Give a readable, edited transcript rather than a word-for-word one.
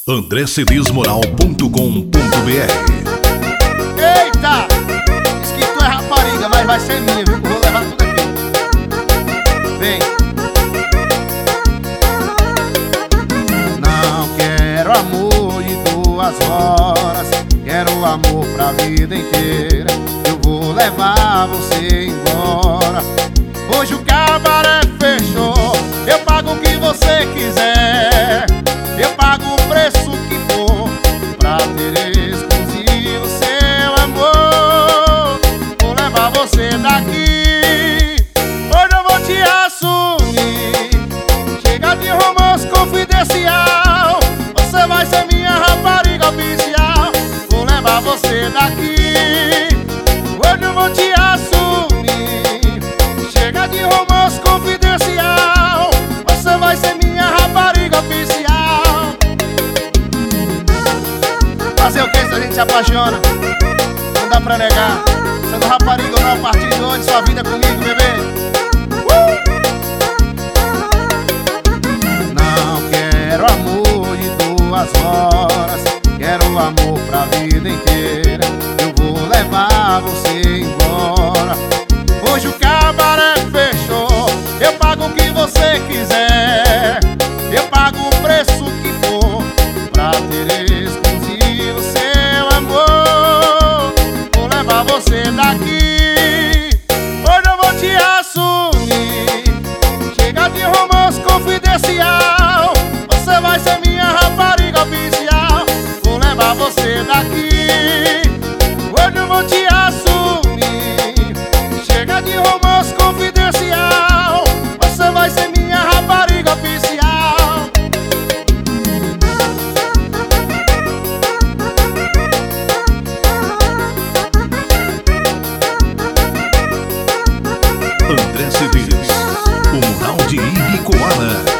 andrecedesmoral.com.br. Eita! Diz que tu é rapariga, mas vai ser minha, viu? Vou levar tudo aqui. Vem. Não quero amor de 2 horas, quero amor pra vida inteira. Eu vou levar você embora. Hoje o cabaré fechou, eu pago o que você quiser. Eu pago o preço que for pra ter exclusivo seu amor. Vou levar você daqui, hoje eu vou te assumir. Chega de romance confidencial, você vai ser minha rapariga oficial. Vou levar você daqui, hoje eu vou te assumir. Chega de romance confidencial, você vai ser minha rapariga oficial. Fazer o que se a gente se apaixona? Não dá pra negar. Sendo rapariga ou não, a partir de hoje, sua vida é comigo, bebê. Não quero amor de 2 horas, quero amor pra vida inteira. Eu vou levar você embora. Hoje o cabaré fechou, eu pago o que você quiser. Eu pago o preço que for pra ter exclusivo seu amor. Vou levar você daqui, hoje eu vou te assumir. Chega de romance confidencial, você vai ser minha rapariga oficial. Vou levar você daqui, hoje eu vou te assumir. Chega de romance confidencial, você vai ser minha rapariga oficial. André Cedês, o Mural de Ibicoara.